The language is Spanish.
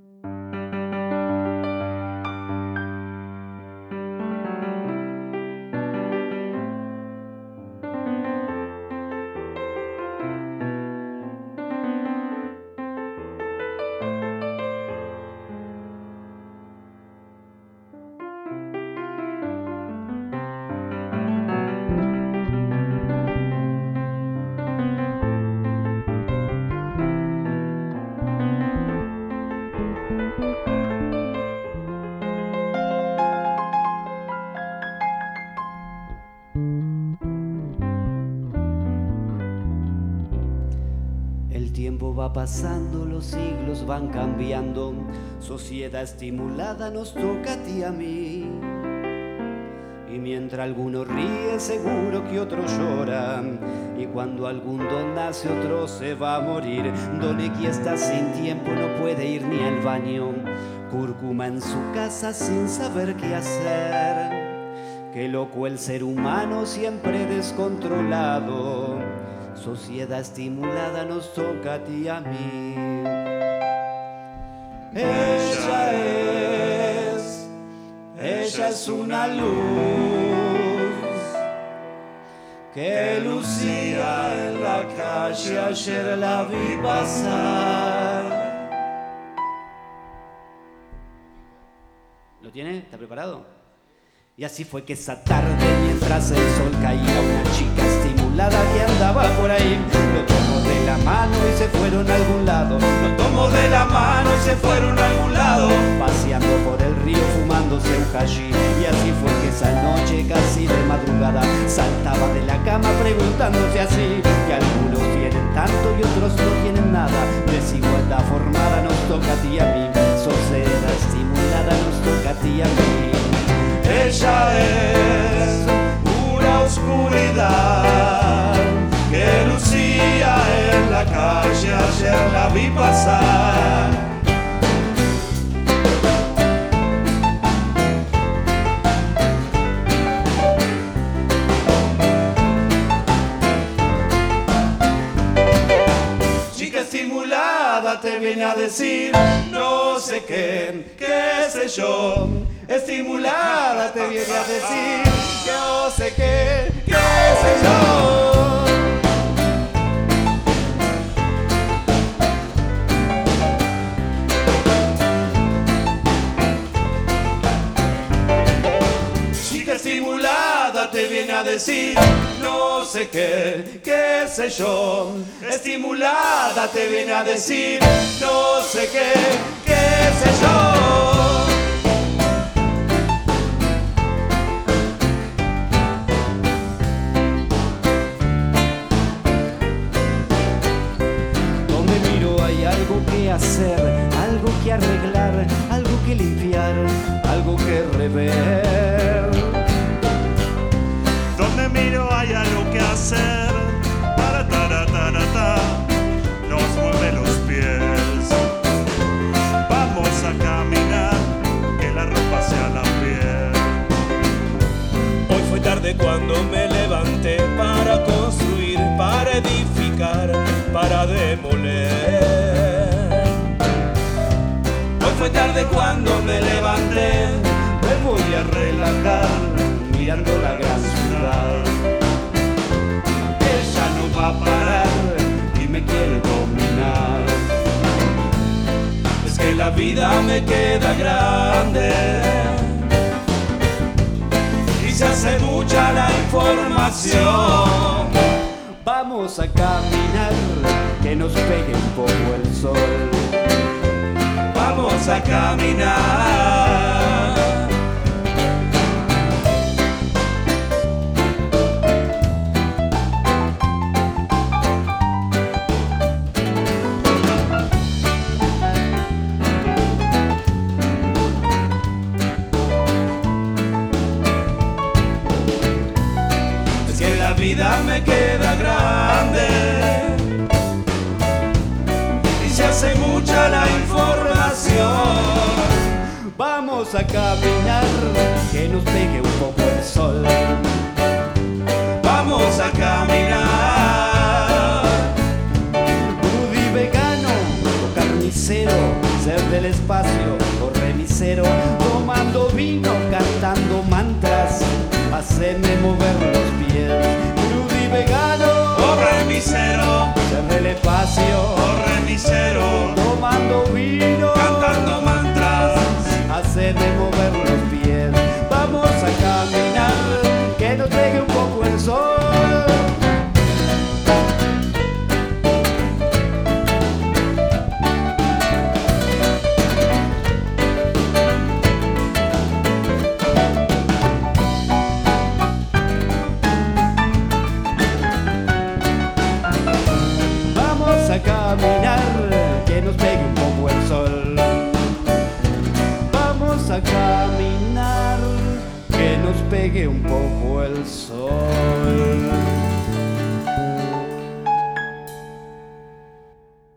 El tiempo va pasando, los siglos van cambiando, sociedad estimulada nos toca a ti y a mí. Y mientras alguno ríe, seguro que otro llora. Y cuando algún don nace, otro se va a morir. Don X está sin tiempo, no puede ir ni al baño. Cúrcuma en su casa sin saber qué hacer. Qué loco el ser humano, siempre descontrolado. Sociedad estimulada nos toca a ti y a mí. Ella es una luz que lucía en la calle, ayer la vi pasar. ¿Lo tiene? ¿Está preparado? Y así fue que esa tarde, mientras el sol caía, una chica estimulada que andaba por ahí lo tomó de la mano y se fueron a algún lado. Lo tomó de la mano y se fueron a algún lado, paseando por el río, fumándose un hachís. Y así fue que esa noche, casi de madrugada, saltaba de la cama preguntándose así: que algunos tienen tanto y otros no tienen nada. Desigualdad formada nos toca a ti y a mí. Sociedad estimulada nos toca a ti y a mí. Ella es pura oscuridad que lucía en la calle, ayer la vi pasar. Chica estimulada te viene a decir no sé qué sé yo. Estimulada te viene a decir yo sé qué sé yo. Chica estimulada te viene a decir no sé qué sé yo. Estimulada te viene a decir no sé qué sé yo. Hacer, algo que arreglar, algo que limpiar, algo que rever. Donde miro hay algo que hacer, nos mueve los pies. Vamos a caminar, que la ropa sea la piel. Hoy fue tarde cuando me levanté para construir, para edificar, para demoler. Fue tarde cuando me levanté, me voy a relajar mirando la gran ciudad. Ella no va a parar y me quiere dominar. Es que la vida me queda grande y se hace mucha la información. Vamos a caminar, que nos pegue un poco el sol. Vamos a caminar. Es que la vida me queda grande y se hace mucha la información. Vamos a caminar, que nos pegue un poco el sol. Vamos a caminar. Rudy vegano, carnicero, ser del espacio o remisero, tomando vino, cantando mantras, haceme mover los pies, crudo y vegano o remisero, ser del espacio o remisero, tomando vino, cantando mantras, haceme mover los pies, vamos a caminar, que nos pegue un poco el sol. Vamos a caminar, que nos pegue un poco el sol. Vamos a caminar, que nos pegue un poco el sol.